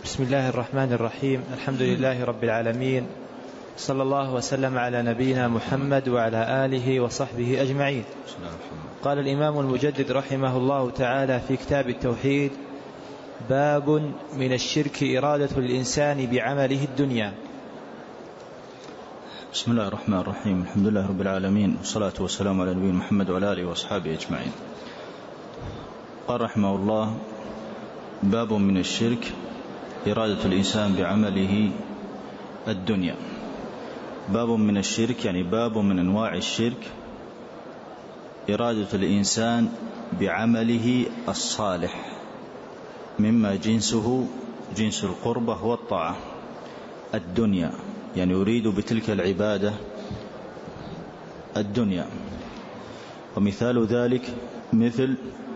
بسم الله الرحمن الرحيم. الحمد لله رب العالمين، صلى الله وسلم على نبينا محمد وعلى آله وصحبه أجمعين. قال الإمام المجدد رحمه الله تعالى في كتاب التوحيد: باب من الشرك إرادة الإنسان بعمله الدنيا. بسم الله الرحمن الرحيم. الحمد لله رب العالمين، والصلاة والسلام على نبينا محمد وعلى آله وصحبه أجمعين. قال رحمه الله: باب من الشرك إرادة الإنسان بعمله الدنيا. باب من الشرك يعني باب من أنواع الشرك إرادة الإنسان بعمله الصالح، مما جنسه جنس القربة والطاعة الدنيا، يعني يريد بتلك العبادة الدنيا. ومثال ذلك مثل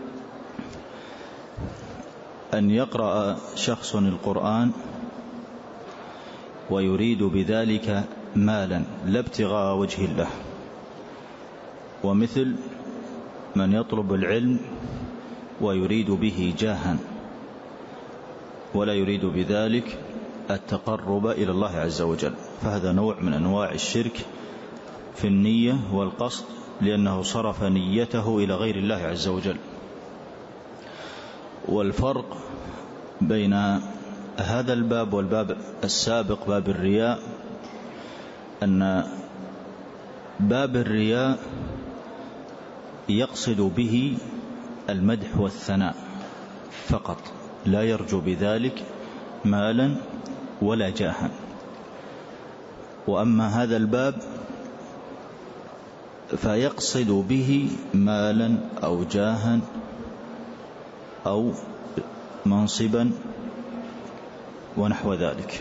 أن يقرأ شخص القرآن ويريد بذلك مالا لا ابتغاء وجه الله، ومثل من يطلب العلم ويريد به جاها ولا يريد بذلك التقرب إلى الله عز وجل، فهذا نوع من أنواع الشرك في النية والقصد، لأنه صرف نيته إلى غير الله عز وجل. والفرق بين هذا الباب والباب السابق باب الرياء أن باب الرياء يقصد به المدح والثناء فقط، لا يرجو بذلك مالا ولا جاها. وأما هذا الباب فيقصد به مالا أو جاها أو منصبا ونحو ذلك.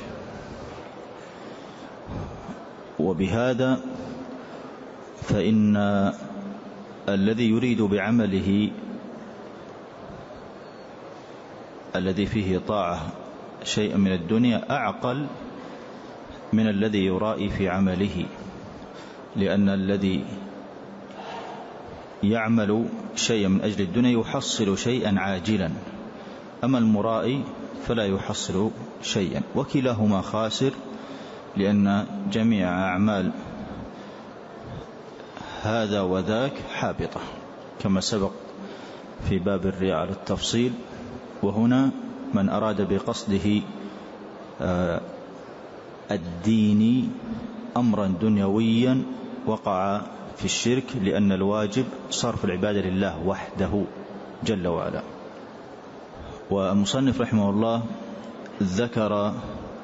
وبهذا فإن الذي يريد بعمله الذي فيه طاعة شيء من الدنيا أعقل من الذي يرائي في عمله، لأن الذي يعمل شيئا من أجل الدنيا يحصل شيئا عاجلا، أما المرائي فلا يحصل شيئا، وكلاهما خاسر، لأن جميع أعمال هذا وذاك حابطة كما سبق في باب الرياء على التفصيل. وهنا من أراد بقصده الدين أمرا دنيويا وقع في الشرك، لأن الواجب صرف العبادة لله وحده جل وعلا. والمصنف رحمه الله ذكر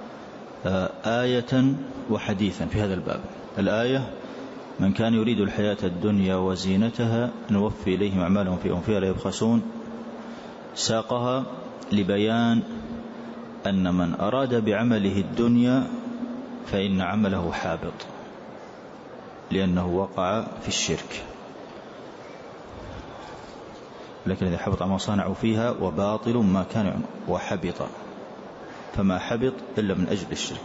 آية وحديثا في هذا الباب. الآية: من كان يريد الحياة الدنيا وزينتها نوفي إليهم أعمالهم فيها لا يبخسون، ساقها لبيان أن من أراد بعمله الدنيا فإن عمله حابط، لأنه وقع في الشرك. لكن إذا حبط ما صنعوا فيها وباطل ما كان وحبط، فما حبط إلا من أجل الشرك.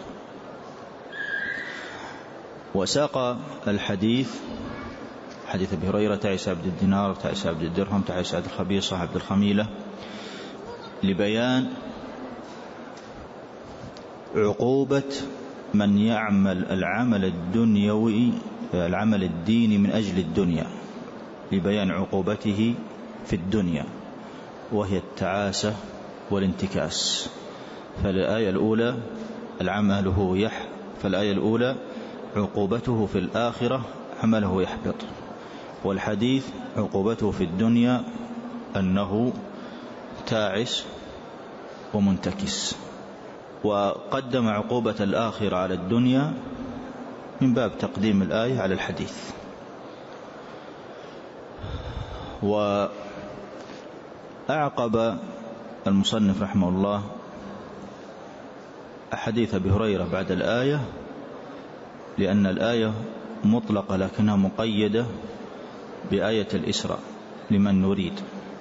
وساق الحديث حديث أبي هريرة: تعس عبد الدينار، تعس عبد الدرهم، تعس عبد الخبيصة، عبد الخميلة، لبيان عقوبة من يعمل العمل الدنيوي العمل الديني من أجل الدنيا، لبيان عقوبته في الدنيا وهي التعاسة والانتكاس. فالآية الأولى فالآية الأولى عقوبته في الآخرة عمله يحبط، والحديث عقوبته في الدنيا أنه تعس ومنتكس. وقدم عقوبة الآخرة على الدنيا من باب تقديم الآية على الحديث. وأعقب المصنف رحمه الله حديث أبي هريرة بعد الآية، لأن الآية مطلقة لكنها مقيدة بآية الإسراء لمن نريد،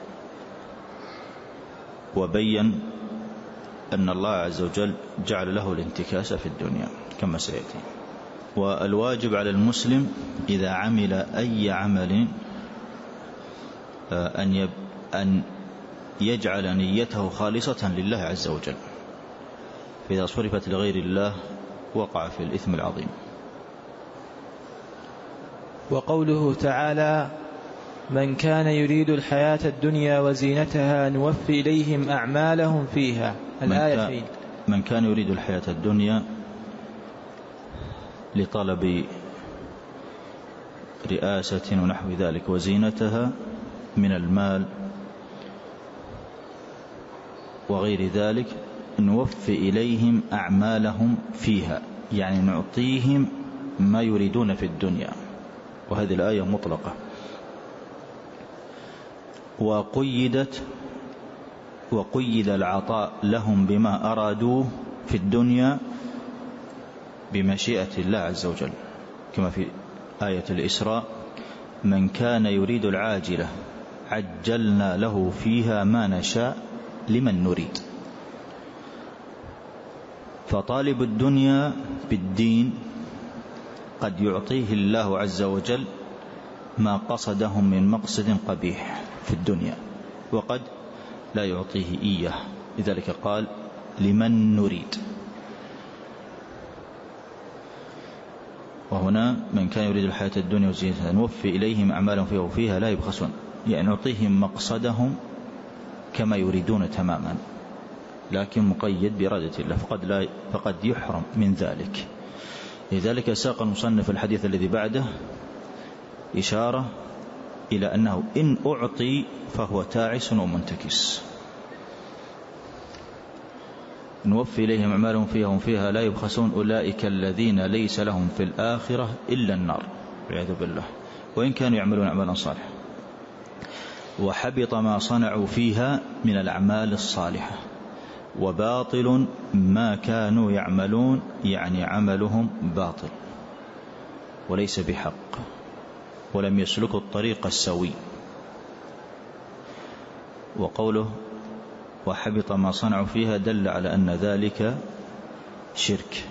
وبين أن الله عز وجل جعل له الانتكاس في الدنيا كما سيأتي. والواجب على المسلم إذا عمل أي عمل أن يجعل نيته خالصة لله عز وجل، فإذا صرفت لغير الله وقع في الإثم العظيم. وقوله تعالى: من كان يريد الحياة الدنيا وزينتها نوفي إليهم أعمالهم فيها، الآية فين؟ من كان يريد الحياة الدنيا لطلب رئاسة ونحو ذلك وزينتها من المال وغير ذلك نوفي إليهم أعمالهم فيها، يعني نعطيهم ما يريدون في الدنيا. وهذه الآية مطلقة، وقيد العطاء لهم بما أرادوه في الدنيا بمشيئة الله عز وجل، كما في آية الإسراء: من كان يريد العاجلة عجلنا له فيها ما نشاء لمن نريد. فطالب الدنيا بالدين قد يعطيه الله عز وجل ما قصدهم من مقصد قبيح في الدنيا، وقد لا يعطيه إياه، لذلك قال لمن نريد. وهنا من كان يريد الحياة الدنيا وزينتها نوفي إليهم أعمالهم فيها وفيها لا يبخسون، يعني نعطيهم مقصدهم كما يريدون تماما، لكن مقيد بإرادة الله، فقد يحرم من ذلك. لذلك ساق المصنف الحديث الذي بعده إشارة إلى أنه إن أعطي فهو تعس ومنتكس. نوفي إليهم أعمالهم فيها وفيها لا يبخسون أولئك الذين ليس لهم في الآخرة إلا النار والعياذ بالله، وإن كانوا يعملون أعمالا صالحة. وحبط ما صنعوا فيها من الأعمال الصالحة، وباطل ما كانوا يعملون، يعني عملهم باطل وليس بحق، ولم يسلكوا الطريق السوي. وقوله وحبط ما صنعوا فيها دل على أن ذلك شرك.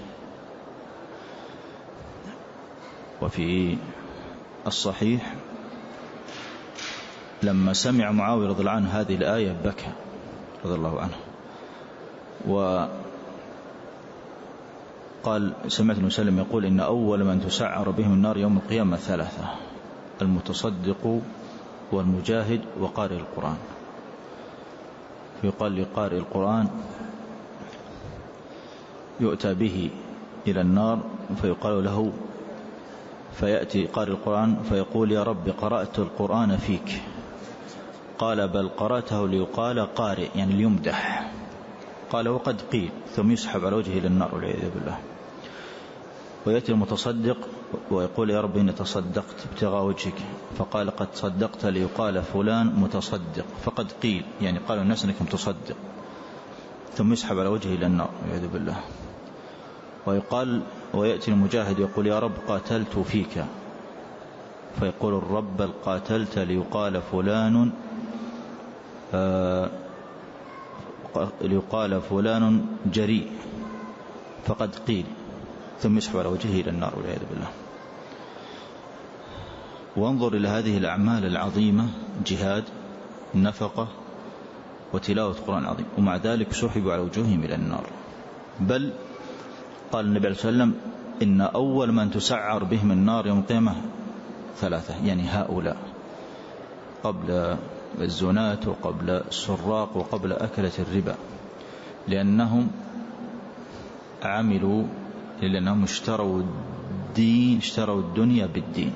وفي الصحيح لما سمع معاوية رضي الله عنه هذه الآية بكى رضي الله عنه، وقال سمعت النبي صلى الله عليه وسلم يقول إن أول من تسعر بهم النار يوم القيامة ثلاثة: المتصدق والمجاهد وقارئ القرآن. يقال لقارئ القرآن يؤتى به إلى النار فيقال له، فيأتي قارئ القرآن فيقول يا رب قرأت القرآن فيك، قال بل قرأته ليقال قارئ، يعني ليمدح. قال وقد قيل، ثم يسحب على وجهه إلى النار والعياذ بالله. ويأتي المتصدق ويقول يا رب إني تصدقت ابتغاء وجهك، فقال قد صدقت ليقال فلان متصدق، فقد قيل، يعني قالوا الناس أنك متصدق، ثم يسحب على وجهه إلى النار والعياذ بالله. ويأتي المجاهد يقول يا رب قاتلت فيك، فيقول الرب بل قاتلت ليقال فلان جريء، فقد قيل، ثم يسحب على وجهه إلى النار والعياذ بالله. وانظر إلى هذه الأعمال العظيمة: جهاد، نفقة، وتلاوة قرآن عظيم، ومع ذلك سحبوا على وجوههم إلى النار. بل قال النبي عليه الصلاة والسلام إن أول من تسعر بهم النار يوم القيامة ثلاثة، يعني هؤلاء قبل الزنات وقبل السراق وقبل أكلة الربا، لأنهم عملوا، لأنهم اشتروا الدنيا بالدين،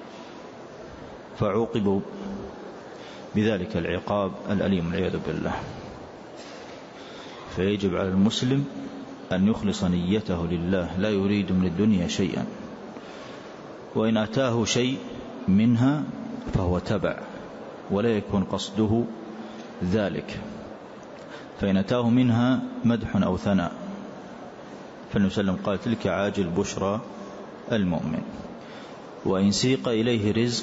فعوقبوا بذلك العقاب الأليم والعياذ بالله. فيجب على المسلم أن يخلص نيته لله، لا يريد من الدنيا شيئا، وإن أتاه شيء منها فهو تبع، ولا يكون قصده ذلك. فإن أتاه منها مدح أو ثناء فالنبي صلى الله عليه وسلم قال تلك عاجل بشرى المؤمن. وإن سيق إليه رزق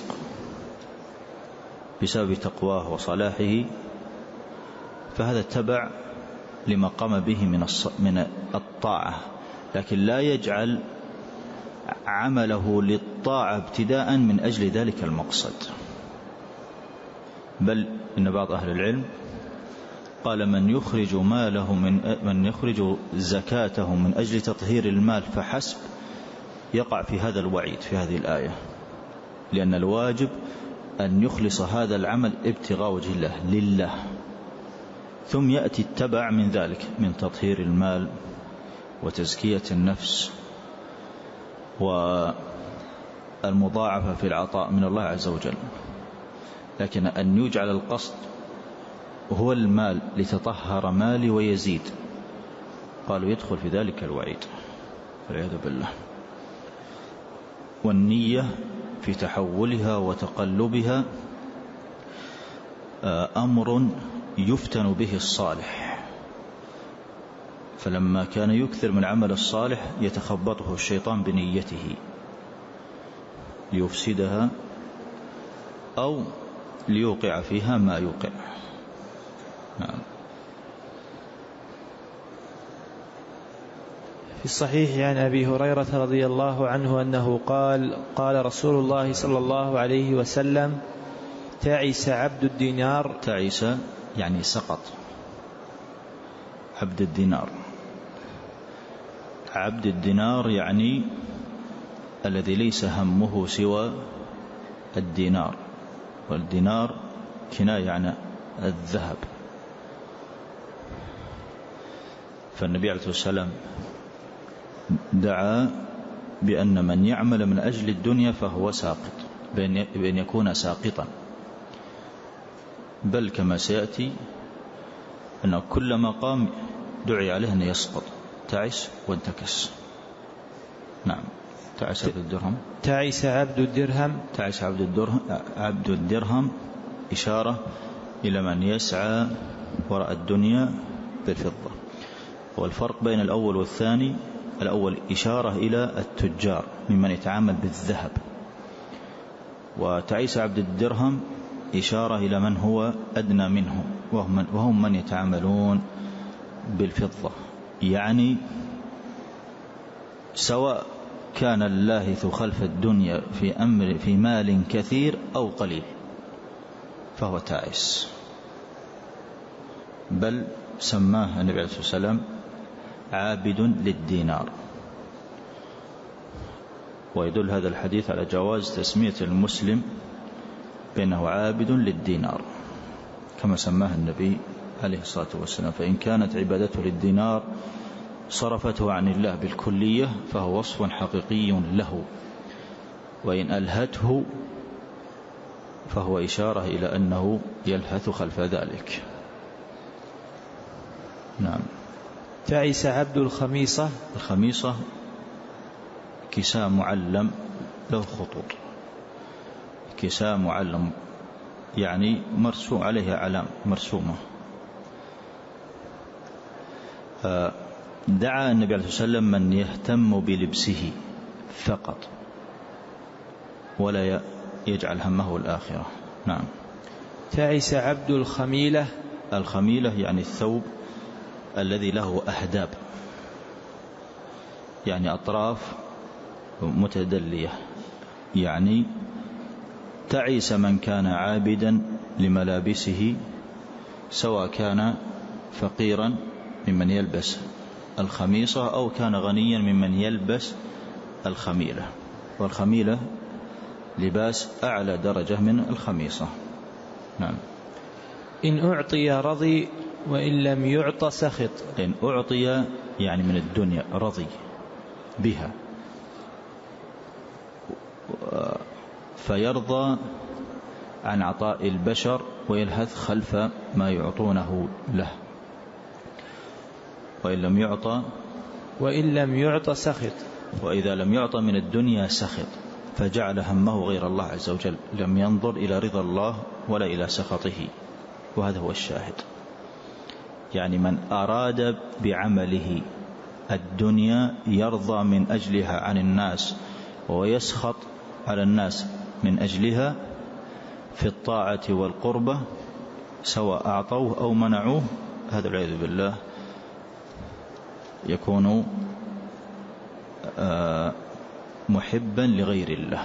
بسبب تقواه وصلاحه فهذا تبع لما قام به من الطاعة، لكن لا يجعل عمله للطاعة ابتداء من أجل ذلك المقصد. بل إن بعض أهل العلم قال من يخرج زكاته من أجل تطهير المال فحسب يقع في هذا الوعيد في هذه الآية، لأن الواجب أن يخلص هذا العمل ابتغاء وجه الله لله، ثم يأتي التبع من ذلك من تطهير المال وتزكية النفس والمضاعفة في العطاء من الله عز وجل. لكن أن يجعل القصد هو المال لتطهر مالي ويزيد، قالوا يدخل في ذلك الوعيد والعياذ بالله. والنية في تحولها وتقلبها أمر يفتن به الصالح، فلما كان يكثر من العمل الصالح يتخبطه الشيطان بنيته ليفسدها أو ليوقع فيها ما يوقع. نعم. في الصحيح عن أبي هريرة رضي الله عنه أنه قال رسول الله صلى الله عليه وسلم: تعس عبد الدينار. تعس يعني سقط. عبد الدينار، عبد الدينار يعني الذي ليس همه سوى الدينار، والدينار كناية عن الذهب. فالنبي عليه الصلاة والسلام دعا بأن من يعمل من أجل الدنيا فهو ساقط، بأن يكون ساقطا، بل كما سيأتي أنه كلما قام دعي عليه أن يسقط، تعس وانتكس. نعم. تعس عبد الدرهم. تعس عبد الدرهم. تعس عبد الدرهم إشارة إلى من يسعى وراء الدنيا بالفضة. والفرق بين الأول والثاني: الأول إشارة إلى التجار ممن يتعامل بالذهب، وتعيس عبد الدرهم إشارة إلى من هو أدنى منهم وهم من يتعاملون بالفضة. يعني سواء كان اللاهث خلف الدنيا في مال كثير أو قليل فهو تعيس، بل سماه النبي عليه الصلاة والسلام عابد للدينار. ويدل هذا الحديث على جواز تسمية المسلم بأنه عابد للدينار كما سماه النبي عليه الصلاة والسلام. فإن كانت عبادته للدينار صرفته عن الله بالكلية فهو وصف حقيقي له، وإن ألهته فهو إشارة إلى أنه يلهث خلف ذلك. نعم. تعس عبد الخميصة. الخميصة كساء معلم له خطوط، كساء معلم يعني مرسوم عليه علام مرسومة. دعا النبي عليه الصلاة والسلام من يهتم بلبسه فقط ولا يجعل همه الآخرة. نعم. تعس عبد الخميلة. الخميلة يعني الثوب الذي له أهداب، يعني أطراف متدلية. يعني تعيس من كان عابدا لملابسه، سواء كان فقيرا ممن يلبس الخميصة أو كان غنيا ممن يلبس الخميلة. والخميلة لباس أعلى درجة من الخميصة. نعم. إن أعطي رضي وإن لم يعط سخط. إن أعطي يعني من الدنيا رضي بها، فيرضى عن عطاء البشر ويلهث خلف ما يعطونه له. وإن لم يعط سخط. وإذا لم يعط من الدنيا سخط، فجعل همه غير الله عز وجل، لم ينظر إلى رضا الله ولا إلى سخطه. وهذا هو الشاهد. يعني من أراد بعمله الدنيا يرضى من أجلها عن الناس ويسخط على الناس من أجلها في الطاعة والقربة، سواء أعطوه أو منعوه، هذا العياذ بالله يكون محبا لغير الله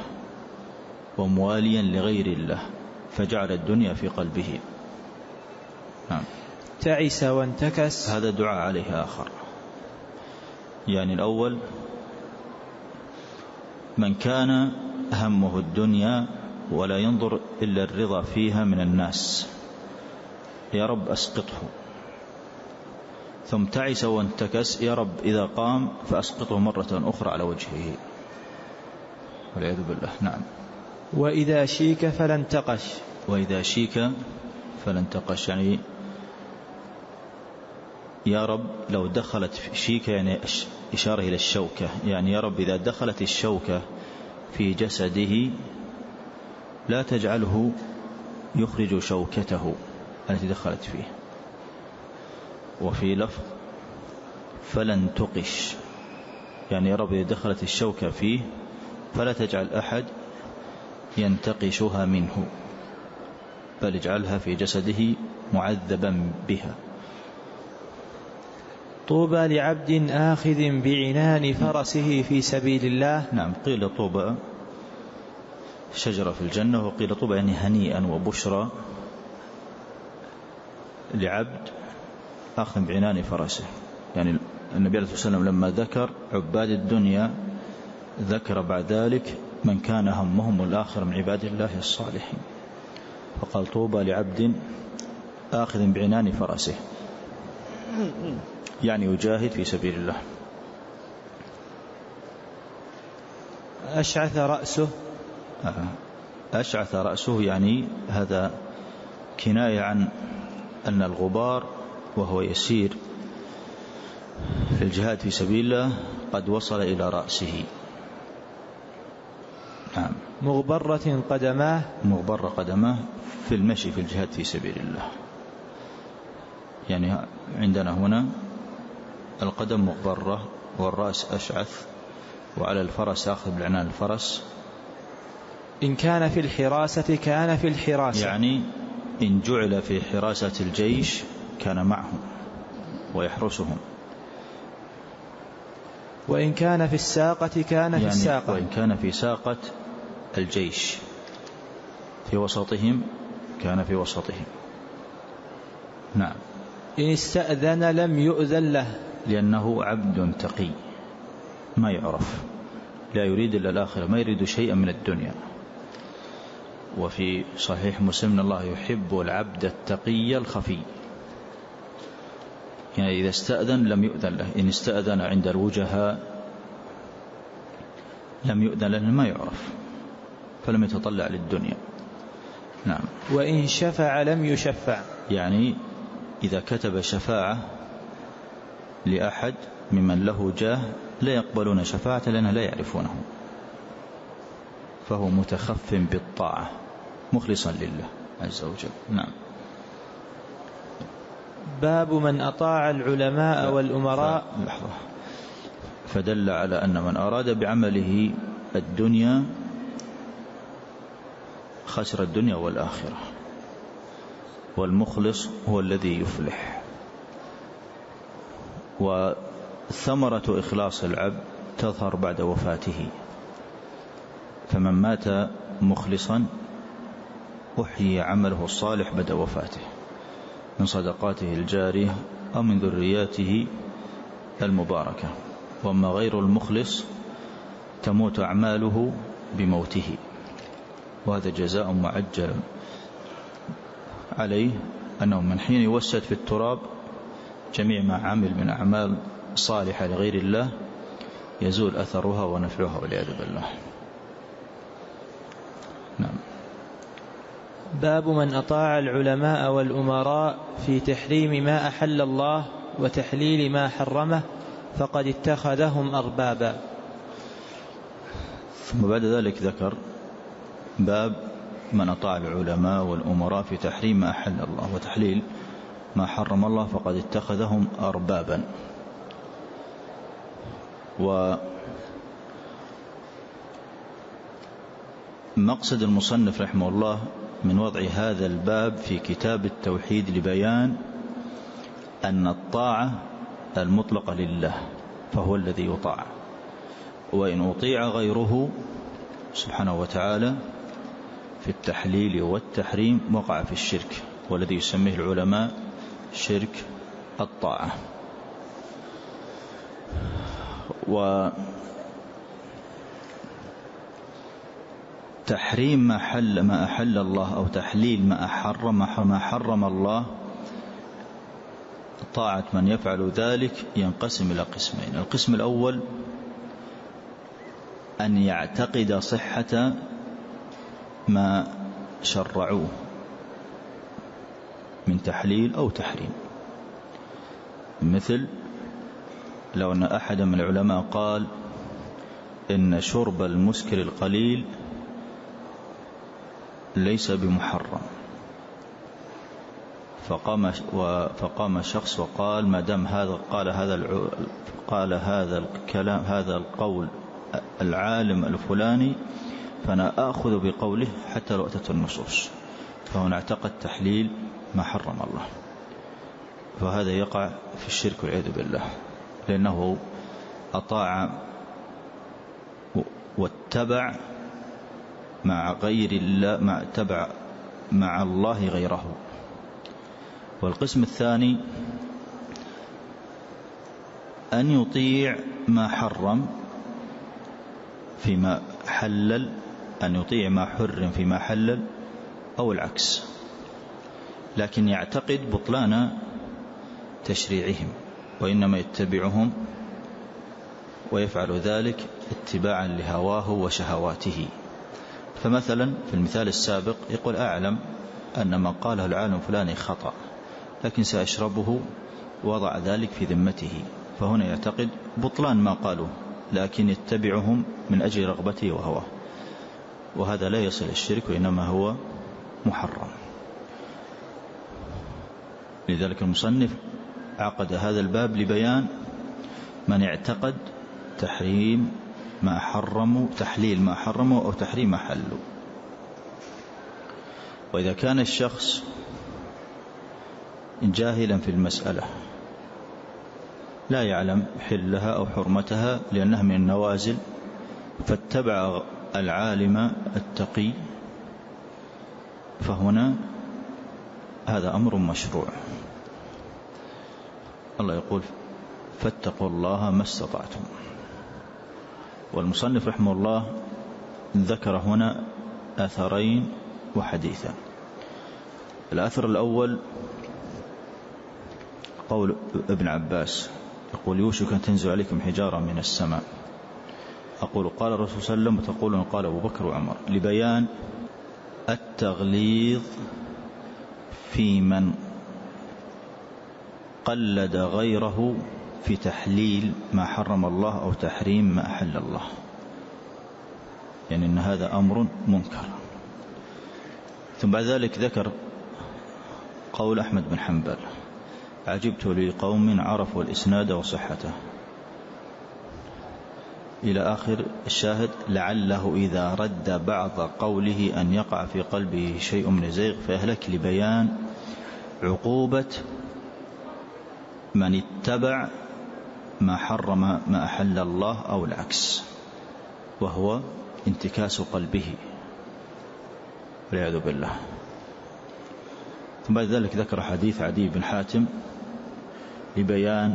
ومواليا لغير الله، فجعل الدنيا في قلبه. نعم. تعس وانتكس. هذا دعاء عليه آخر. يعني الأول من كان همه الدنيا ولا ينظر إلا الرضا فيها من الناس، يا رب أسقطه. ثم تعس وانتكس، يا رب إذا قام فأسقطه مرة أخرى على وجهه والعياذ بالله. نعم. وإذا شيك فلانتقش. وإذا شيك فلانتقش، يعني يا رب لو دخلت في شيك، يعني إشارة إلى الشوكة، يعني يا رب إذا دخلت الشوكة في جسده لا تجعله يخرج شوكته التي دخلت فيه. وفي لفظ فلن تقش، يعني يا رب إذا دخلت الشوكة فيه فلا تجعل أحد ينتقشها منه، بل اجعلها في جسده معذبا بها. طوبى لعبد آخذ بعنان فرسه في سبيل الله. نعم، قيل طوبى شجرة في الجنة، وقيل طوبى يعني هنيئا وبشرى لعبد آخذ بعنان فرسه. يعني النبي عليه الصلاة والسلام لما ذكر عباد الدنيا ذكر بعد ذلك من كان همهم الآخر من عباد الله الصالحين، فقال طوبى لعبد آخذ بعنان فرسه، يعني يجاهد في سبيل الله. أشعث رأسه. أشعث رأسه يعني هذا كناية عن أن الغبار وهو يسير في الجهاد في سبيل الله قد وصل إلى رأسه. نعم. مغبرة قدماه. مغبرة قدماه في المشي في الجهاد في سبيل الله. يعني عندنا هنا القدم مغبرة والرأس أشعث، وعلى الفرس أخذ بالعنان الفرس. إن كان في الحراسة كان في الحراسة، يعني إن جعل في حراسة الجيش كان معهم ويحرسهم. وإن كان في الساقة كان في الساقة، وإن كان في ساقة الجيش في وسطهم كان في وسطهم. نعم. إن استأذن لم يؤذن له، لأنه عبد تقي ما يعرف، لا يريد إلا الآخرة، ما يريد شيئا من الدنيا. وفي صحيح مسلم الله يحب العبد التقي الخفي. يعني إذا استأذن لم يؤذن له، إن استأذن عند الوجهاء لم يؤذن له، ما يعرف، فلم يتطلع للدنيا. نعم. وإن شفع لم يشفع، يعني إذا كتب شفاعة لأحد ممن له جاه لا يقبلون شفاعة لأنه لا يعرفونه، فهو متخف بالطاعة مخلصا لله عز وجل. نعم. باب من أطاع العلماء والأمراء. فدل على أن من أراد بعمله الدنيا خسر الدنيا والآخرة، والمخلص هو الذي يفلح. وثمرة إخلاص العبد تظهر بعد وفاته، فمن مات مخلصا أحيي عمله الصالح بعد وفاته من صدقاته الجارية أو من ذرياته المباركة. وأما غير المخلص تموت أعماله بموته، وهذا جزاء معجل عليه، أنه من حين يوسد في التراب جميع ما عمل من أعمال صالحة لغير الله يزول أثرها ونفعها والعياذ بالله. نعم. باب من أطاع العلماء والأمراء في تحريم ما أحل الله وتحليل ما حرمه فقد اتخذهم أربابا. ثم بعد ذلك ذكر باب من أطاع العلماء والأمراء في تحريم ما أحل الله وتحليل ما حرم الله فقد اتخذهم أربابا. ومقصد المصنف رحمه الله من وضع هذا الباب في كتاب التوحيد لبيان أن الطاعة المطلقة لله فهو الذي يطاع، وإن أطيع غيره سبحانه وتعالى في التحليل والتحريم وقع في الشرك، والذي يسميه العلماء شرك الطاعة. وتحريم ما أحل الله أو تحليل ما حرم الله، طاعة من يفعل ذلك ينقسم إلى قسمين. القسم الأول أن يعتقد صحة ما شرعوه من تحليل أو تحريم، مثل لو أن أحد من العلماء قال إن شرب المسكر القليل ليس بمحرم، فقام شخص وقال ما دام قال هذا الكلام هذا القول العالم الفلاني فأنا آخذ بقوله حتى لو أتت النصوص، فهنا اعتقد تحليل ما حرم الله، فهذا يقع في الشرك والعياذ بالله، لأنه أطاع واتبع مع غير الله، اتبع مع الله غيره. والقسم الثاني أن يطيع ما حرم فيما حلل، أن يطيع ما حرم فيما حلل، أو العكس، لكن يعتقد بطلان تشريعهم، وإنما يتبعهم ويفعل ذلك اتباعا لهواه وشهواته. فمثلا في المثال السابق يقول أعلم أن ما قاله العالم فلاني خطأ، لكن سأشربه، وضع ذلك في ذمته، فهنا يعتقد بطلان ما قالوه، لكن يتبعهم من أجل رغبته وهواه، وهذا لا يصل الشرك، وإنما هو محرم. لذلك المصنف عقد هذا الباب لبيان من اعتقد تحريم ما حرموا، تحليل ما حرموا أو تحريم ما حلوا. وإذا كان الشخص جاهلا في المسألة لا يعلم حلها أو حرمتها لأنها من النوازل، فاتبع العالم التقي، فهنا هذا أمر مشروع. الله يقول فاتقوا الله ما استطعتم. والمصنف رحمه الله ذكر هنا أثرين وحديثا. الأثر الأول قول ابن عباس يقول يوشك أن تنزل عليكم حجارة من السماء، أقول قال الرسول صلى الله عليه وسلم وتقولون قال أبو بكر وعمر، لبيان التغليظ في من قلد غيره في تحليل ما حرم الله أو تحريم ما أحل الله، يعني أن هذا أمر منكر. ثم بعد ذلك ذكر قول أحمد بن حنبل عجبت لقوم عرفوا الإسناد وصحته إلى آخر الشاهد، لعله إذا رد بعض قوله أن يقع في قلبه شيء من الزيغ فيهلك، لبيان عقوبة من اتبع ما حرم ما أحل الله أو العكس، وهو انتكاس قلبه والعياذ بالله. ثم بعد ذلك ذكر حديث عدي بن حاتم لبيان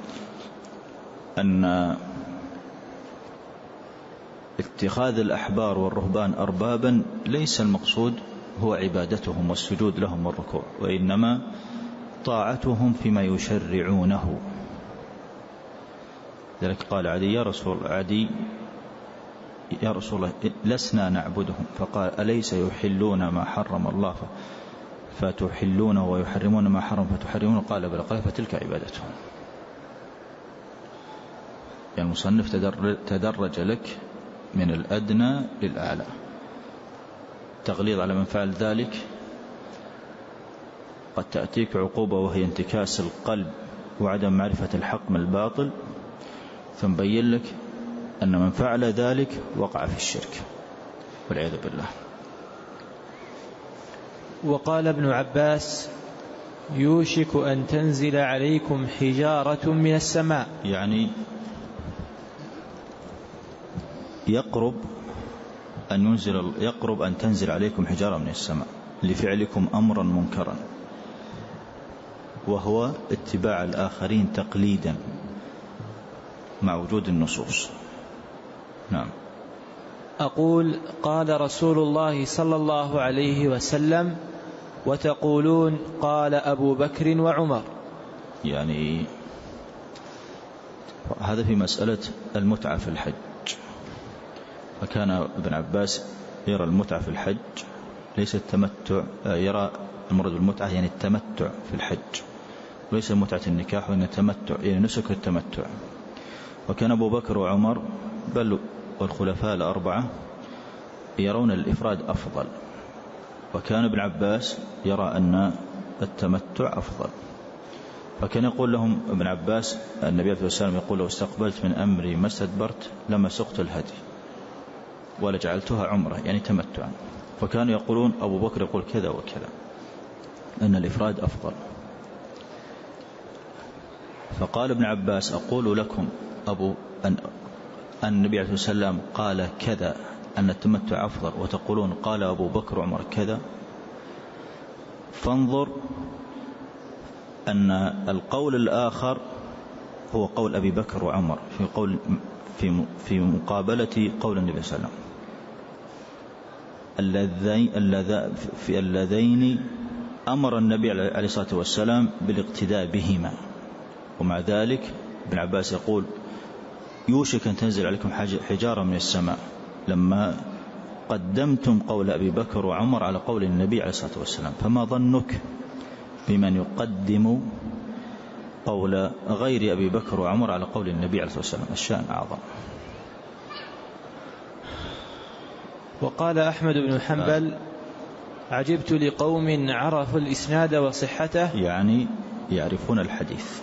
أن اتخاذ الأحبار والرهبان أربابا ليس المقصود هو عبادتهم والسجود لهم والركوع، وإنما طاعتهم فيما يشرعونه. ذلك قال عدي يا رسول الله لسنا نعبدهم، فقال أليس يحلون ما حرم الله فتحلونه ويحرمون ما حرم فتحرمون؟ قال بلى، قال فتلك عبادتهم. يعني المصنف تدرج لك من الأدنى للأعلى، تغليظ على من فعل ذلك قد تأتيك عقوبة وهي انتكاس القلب وعدم معرفة الحق من الباطل، ثم بين لك أن من فعل ذلك وقع في الشرك والعياذ بالله. وقال ابن عباس يوشك أن تنزل عليكم حجارة من السماء، يعني يقرب أن تنزل عليكم حجارة من السماء لفعلكم أمرا منكرا. وهو اتباع الآخرين تقليدا مع وجود النصوص. نعم. أقول قال رسول الله صلى الله عليه وسلم وتقولون قال أبو بكر وعمر. يعني هذا في مسألة المتعة في الحج، فكان ابن عباس يرى المتعة في الحج ليس التمتع، يرى المراد بالمتعة يعني التمتع في الحج وليس متعة النكاح، وإن التمتع يعني نسك التمتع. وكان أبو بكر وعمر بل والخلفاء الأربعة يرون الإفراد أفضل، وكان ابن عباس يرى أن التمتع أفضل. فكان يقول لهم ابن عباس النبي عليه الصلاة والسلام يقول لو استقبلت من أمري ما استدبرت لما سقت الهدي ولجعلتها عمرة يعني تمتعا. فكانوا يقولون أبو بكر يقول كذا وكذا أن الإفراد أفضل. فقال ابن عباس أقول لكم أن النبي عليه الصلاة والسلام قال كذا أن التمتع أفضل وتقولون قال أبو بكر وعمر كذا. فانظر أن القول الآخر هو قول أبي بكر وعمر في مقابلة قول النبي صلى الله عليه وسلم اللذين أمر النبي عليه الصلاة والسلام بالاقتداء بهما. ومع ذلك ابن عباس يقول يوشك أن تنزل عليكم حجارة من السماء لما قدمتم قول أبي بكر وعمر على قول النبي عليه الصلاة والسلام، فما ظنك بمن يقدم قول غير أبي بكر وعمر على قول النبي عليه الصلاة والسلام؟ الشأن أعظم. وقال أحمد بن حنبل عجبت لقوم عرفوا الإسناد وصحته، يعني يعرفون الحديث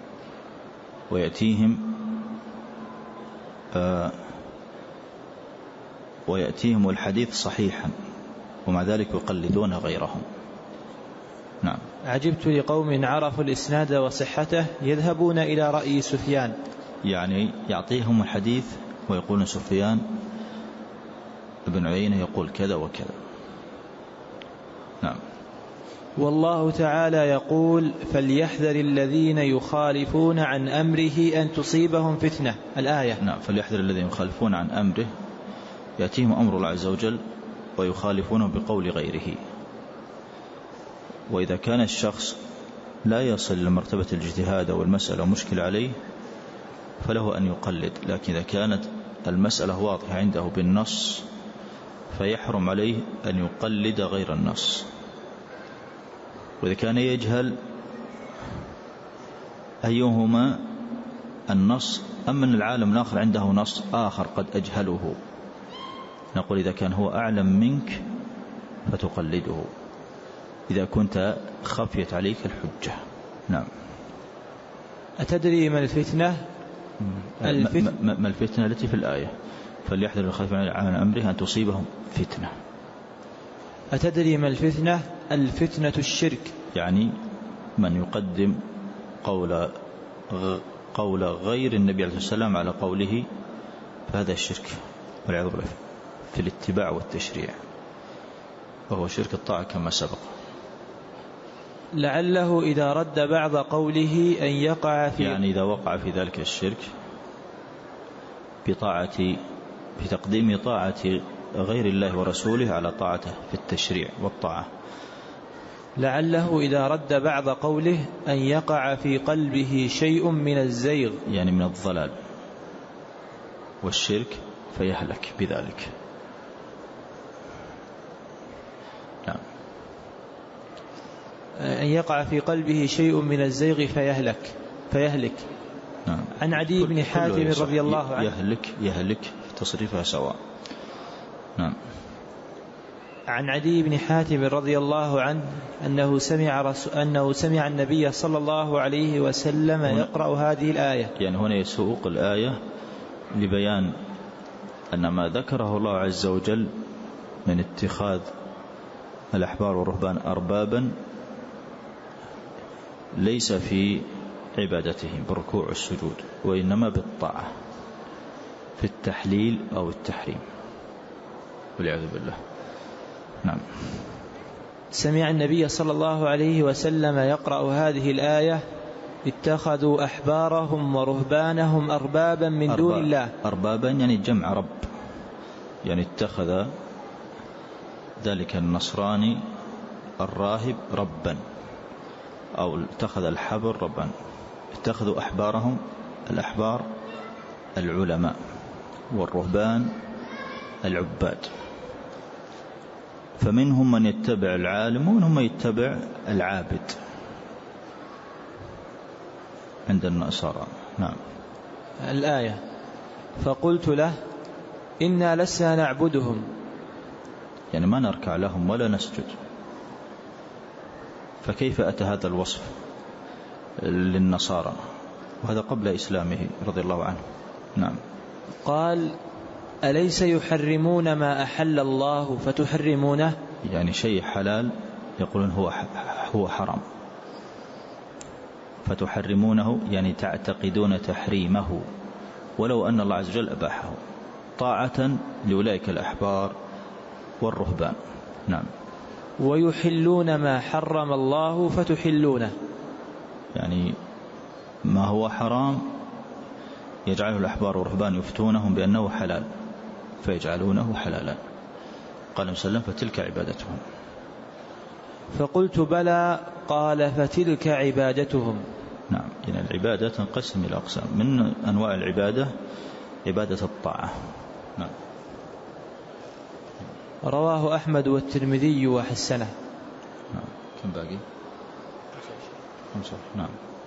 ويأتيهم الحديث صحيحا ومع ذلك يقلدون غيرهم. نعم. عجبت لقوم عرفوا الإسناد وصحته يذهبون إلى رأي سفيان، يعني يعطيهم الحديث ويقولون سفيان ابن عيينة يقول كذا وكذا. نعم. والله تعالى يقول فليحذر الذين يخالفون عن أمره أن تصيبهم فتنة، الآية. نعم. فليحذر الذين يخالفون عن أمره، يأتيهم أمر الله عز وجل ويخالفونه بقول غيره. وإذا كان الشخص لا يصل لمرتبة الاجتهاد والمسألة مشكلة عليه فله أن يقلد، لكن إذا كانت المسألة واضحة عنده بالنص فيحرم عليه أن يقلد غير النص. وإذا كان يجهل أيهما النص أم أن العالم الآخر عنده نص آخر قد أجهله، نقول إذا كان هو أعلم منك فتقلده إذا كنت خفيت عليك الحجة. نعم. أتدري ما الفتنة؟ ما الفتنة التي في الآية؟ فليحذر الخالفين عن أمره أن تصيبهم فتنة. أتدري ما الفتنة؟ الفتنة الشرك، يعني من يقدم قول غير النبي عليه الصلاة والسلام على قوله فهذا الشرك والعياذ بالله في الاتباع والتشريع، وهو شرك الطاعة كما سبق. لعله إذا رد بعض قوله أن يقع في، يعني إذا وقع في ذلك الشرك بتقديم طاعة غير الله ورسوله على طاعته في التشريع والطاعة. لعله إذا رد بعض قوله أن يقع في قلبه شيء من الزيغ، يعني من الضلال والشرك فيهلك بذلك. نعم. أن يقع في قلبه شيء من الزيغ فيهلك. نعم. عن عدي بن حاتم رضي الله عنه، يهلك تصريفها سواء. نعم. عن عدي بن حاتم رضي الله عنه أنه سمع النبي صلى الله عليه وسلم يقرأ هذه الآية. يعني هنا يسوق الآية لبيان أن ما ذكره الله عز وجل من اتخاذ الأحبار والرهبان أربابا ليس في عبادتهم بالركوع والسجود، وإنما بالطاعة في التحليل أو التحريم والعياذ بالله. نعم. سمع النبي صلى الله عليه وسلم يقرأ هذه الآية: اتخذوا أحبارهم ورهبانهم أربابا من دون الله. أربابا يعني جمع رب، يعني اتخذ ذلك النصراني الراهب ربا، أو اتخذ الحبر ربا. اتخذوا أحبارهم، الأحبار العلماء، والرهبان العباد. فمنهم من يتبع العالم ومنهم من يتبع العابد عند النصارى. نعم. الآية: فقلت له: إنا لسنا نعبدهم، يعني ما نركع لهم ولا نسجد. فكيف أتى هذا الوصف للنصارى؟ وهذا قبل إسلامه رضي الله عنه. نعم. قال: أليس يحرمون ما أحل الله فتحرمونه؟ يعني شيء حلال يقولون هو حرام، فتحرمونه يعني تعتقدون تحريمه ولو أن الله عز وجل أباحه، طاعة لأولئك الأحبار والرهبان. نعم. ويحلون ما حرم الله فتحلونه، يعني ما هو حرام يجعله الأحبار والرهبان يفتونهم بأنه حلال فيجعلونه حلالا. قال وسلم: فتلك عبادتهم. فقلت: بلى. قال: فتلك عبادتهم. نعم. يعني العبادة تنقسم إلى أقسام، من أنواع العبادة عبادة الطاعة. نعم. رواه أحمد والترمذي وحسنه. نعم. كم باقي؟ 5. نعم.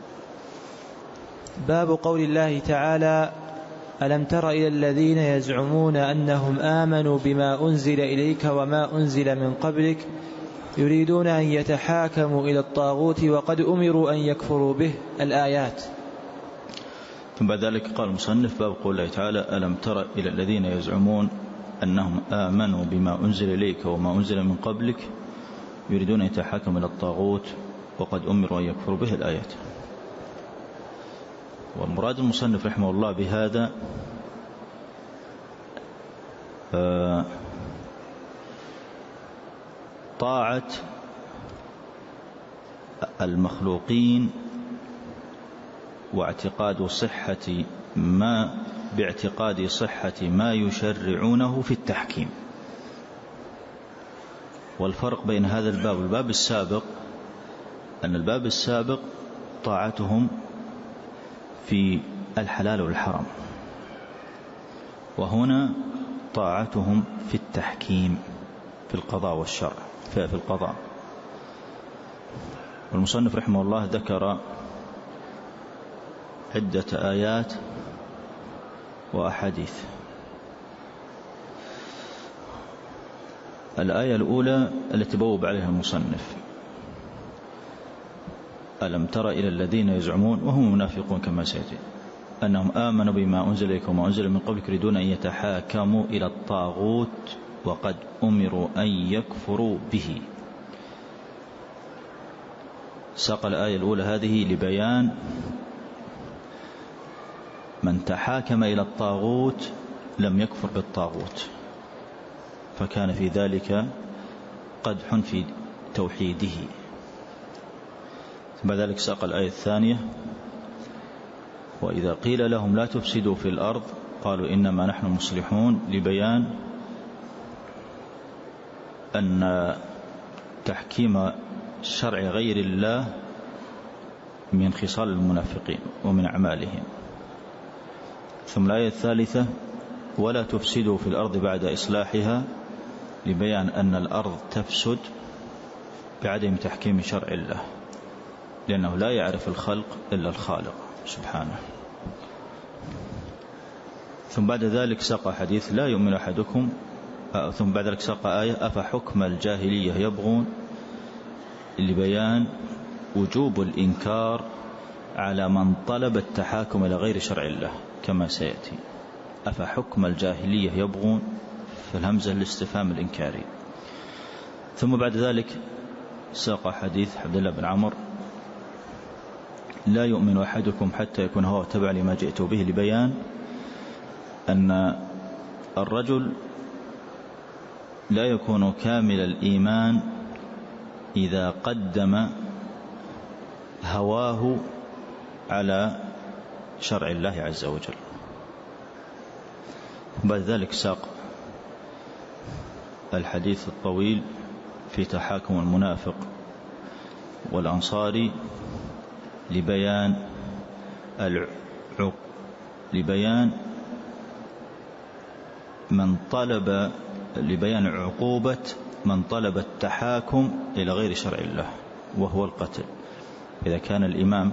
باب قول الله تعالى: ألم تر إلى الذين يزعمون أنهم آمنوا بما أنزل إليك وما أنزل من قبلك يريدون أن يتحاكموا إلى الطاغوت وقد أمروا أن يكفروا به. الآيات. ثم بعد ذلك قال المصنف: باب قول الله تعالى: ألم تر إلى الذين يزعمون أنهم آمنوا بما أنزل إليك وما أنزل من قبلك يريدون أن يتحاكموا إلى الطاغوت وقد أمروا أن يكفروا به. الآيات. والمراد المصنف رحمه الله بهذا طاعة المخلوقين باعتقاد صحة ما يشرعونه في التحكيم. والفرق بين هذا الباب والباب السابق أن الباب السابق طاعتهم في الحلال والحرام، وهنا طاعتهم في التحكيم في القضاء والشرع، في القضاء. والمصنف رحمه الله ذكر عدة آيات وأحاديث. الآية الأولى التي بوب عليها المصنف: ألم تر إلى الذين يزعمون، وهم منافقون كما سيأتي، أنهم آمنوا بما أنزل إليكم وما أنزل من قبلك يريدون أن يتحاكموا إلى الطاغوت وقد أمروا أن يكفروا به. ساق الآية الأولى هذه لبيان من تحاكم إلى الطاغوت لم يكفر بالطاغوت، فكان في ذلك قدح في توحيده. بعد ذلك ساق الآية الثانية: وإذا قيل لهم لا تفسدوا في الأرض قالوا إنما نحن مصلحون، لبيان أن تحكيم شرع غير الله من خصال المنافقين ومن أعمالهم. ثم الآية الثالثة: ولا تفسدوا في الأرض بعد إصلاحها، لبيان أن الأرض تفسد بعدم تحكيم شرع الله، لأنه لا يعرف الخلق إلا الخالق سبحانه. ثم بعد ذلك ساق حديث: لا يؤمن أحدكم. ثم بعد ذلك ساق آية: أفحكم الجاهلية يبغون، لبيان وجوب الإنكار على من طلب التحاكم إلى غير شرع الله كما سيأتي. أفحكم الجاهلية يبغون، فالهمزة الاستفهام الإنكاري. ثم بعد ذلك ساق حديث عبد الله بن عمرو: لا يؤمن أحدكم حتى يكون هو تبع لما جئت به، لبيان أن الرجل لا يكون كامل الإيمان إذا قدم هواه على شرع الله عز وجل. بعد ذلك ساق الحديث الطويل في تحاكم المنافق والأنصاري لبيان عقوبة من طلب التحاكم إلى غير شرع الله وهو القتل. إذا كان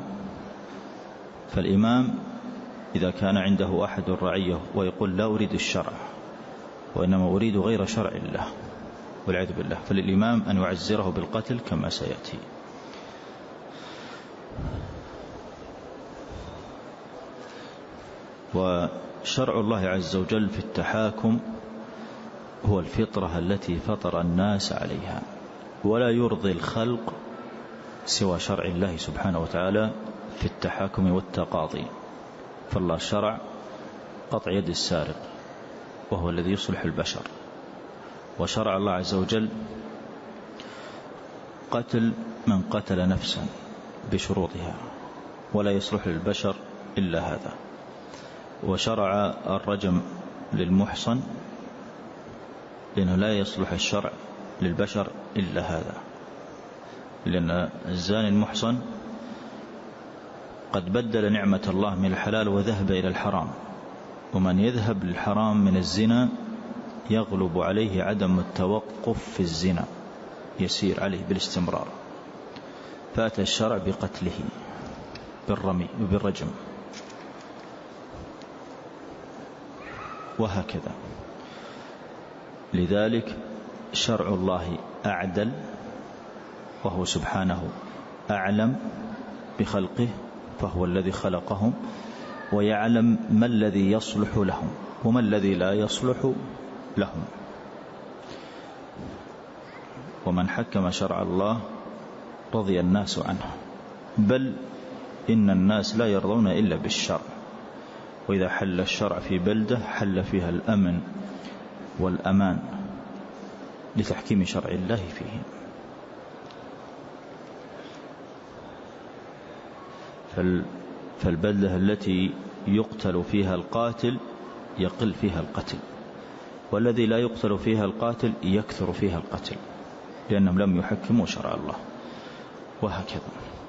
فالإمام إذا كان عنده أحد الرعية ويقول لا أريد الشرع وإنما أريد غير شرع الله والعياذ بالله، فللإمام أن يعزره بالقتل كما سيأتي. وشرع الله عز وجل في التحاكم هو الفطرة التي فطر الناس عليها، ولا يرضي الخلق سوى شرع الله سبحانه وتعالى في التحاكم والتقاضي. فالله شرع قطع يد السارق وهو الذي يصلح البشر، وشرع الله عز وجل قتل من قتل نفسا بشروطها ولا يصلح للبشر إلا هذا، وشرع الرجم للمحصن لأنه لا يصلح الشرع للبشر إلا هذا، لأن الزاني المحصن قد بدل نعمة الله من الحلال وذهب إلى الحرام، ومن يذهب للحرام من الزنا يغلب عليه عدم التوقف في الزنا، يسير عليه بالاستمرار، فأتى الشرع بقتله بالرجم، وهكذا. لذلك شرع الله أعدل، وهو سبحانه أعلم بخلقه، فهو الذي خلقهم ويعلم ما الذي يصلح لهم وما الذي لا يصلح لهم. ومن حكم شرع الله رضي الناس عنه، بل إن الناس لا يرضون إلا بالشرع، وإذا حل الشرع في بلدة حل فيها الأمن والأمان لتحكيم شرع الله فيه. فالبلدة التي يقتل فيها القاتل يقل فيها القتل، والذي لا يقتل فيها القاتل يكثر فيها القتل، لأنهم لم يحكموا شرع الله، وهكذا.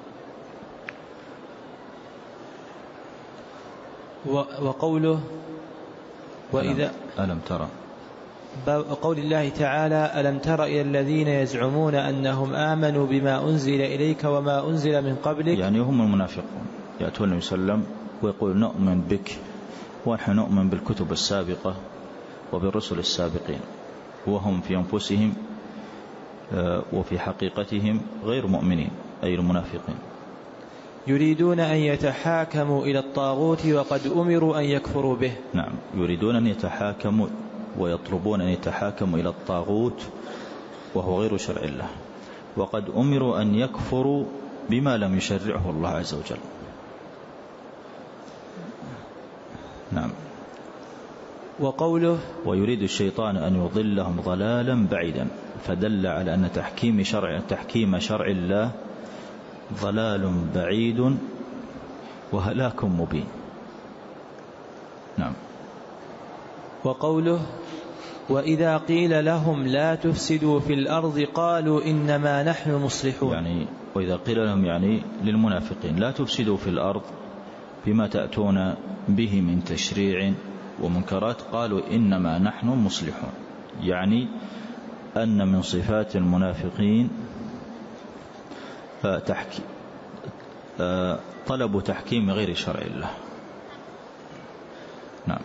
وقوله وإذا ألم ترى، وقول الله تعالى ألم تر إلى الذين يزعمون أنهم آمنوا بما أنزل إليك وما أنزل من قبلك، يعني هم المنافقون يأتون النبي صلى الله عليه وسلم ويقول نؤمن بك ونحن نؤمن بالكتب السابقة وبالرسل السابقين، وهم في أنفسهم وفي حقيقتهم غير مؤمنين، أي المنافقين. يريدون أن يتحاكموا إلى الطاغوت وقد أمروا أن يكفروا به. نعم، يريدون أن يتحاكموا ويطلبون أن يتحاكموا إلى الطاغوت وهو غير شرع الله، وقد أمروا أن يكفروا بما لم يشرعه الله عز وجل. نعم. وقوله ويريد الشيطان أن يضلهم ضلالا بعيدا، فدل على أن تحكيم شرع الله ضلال بعيد وهلاك مبين. نعم. وقوله وإذا قيل لهم لا تفسدوا في الأرض قالوا إنما نحن مصلحون، يعني وإذا قيل لهم يعني للمنافقين لا تفسدوا في الأرض بما تأتون به من تشريع ومنكرات، قالوا إنما نحن مصلحون، يعني أن من صفات المنافقين طلب تحكيم غير شرع الله. نعم.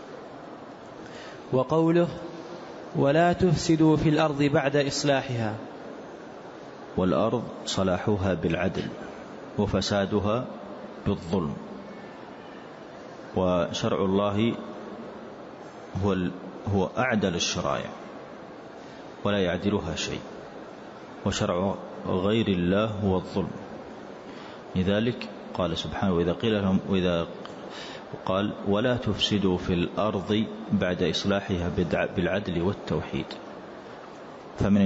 وقوله ولا تفسدوا في الأرض بعد إصلاحها، والأرض صلاحها بالعدل وفسادها بالظلم، وشرع الله هو أعدل الشرائع ولا يعدلها شيء، وشرع غير الله هو الظلم. لذلك قال سبحانه وإذا قيل لهم قال ولا تفسدوا في الأرض بعد إصلاحها بالعدل والتوحيد. فمن